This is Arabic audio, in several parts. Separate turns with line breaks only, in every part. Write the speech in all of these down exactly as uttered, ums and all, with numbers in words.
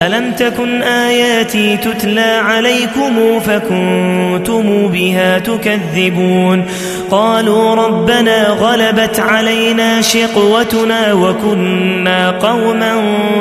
ألم تكن آياتي تتلى عليكم فكنتم بها تكذبون قالوا ربنا غلبت علينا شقوتنا وكنا قوما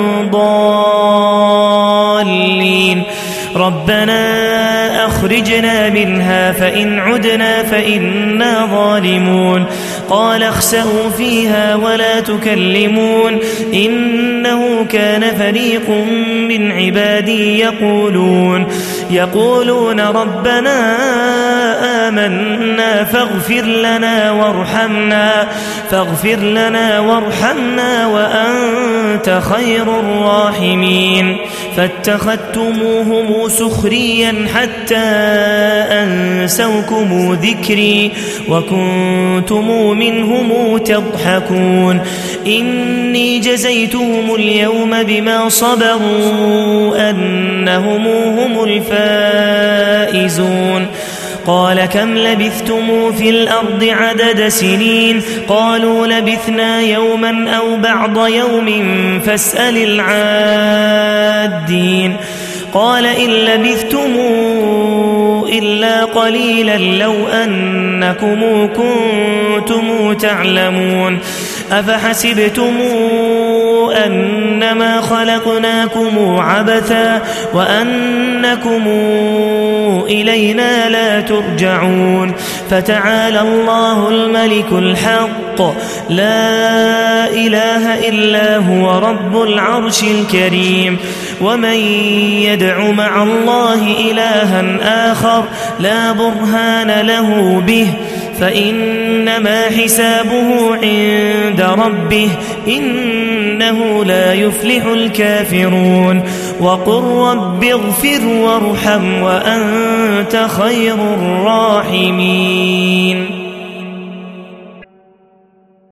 ضالين ربنا أخرجنا منها فإن عدنا فإنا ظالمون قال اخسئوا فيها ولا تكلمون إنه كان فريق من عبادي يقولون يقولون ربنا آمنا فاغفر لنا وارحمنا فاغفر لنا وارحمنا وأنت خير الراحمين فاتخذتموهم سخريا حتى أنسوكم ذكري وكنتم منهم تضحكون إني جزيتهم اليوم بما صبروا أنهم هم الفائزون قال كم لبثتم في الأرض عدد سنين قالوا لبثنا يوما أو بعض يوم فاسأل العادين قال إن لبثتم إلا قليلا لو أنكم كنتم تعلمون أفحسبتم أنما خلقناكم عبثا وأنكم إلينا لا ترجعون فتعالى الله الملك الحق لا إله إلا هو رب العرش الكريم ومن يدع مع الله إلها آخر لا برهان له به فإنما حسابه عند ربه إنه لا يفلح الكافرون وقل رب اغفر وارحم وأنت خير الراحمين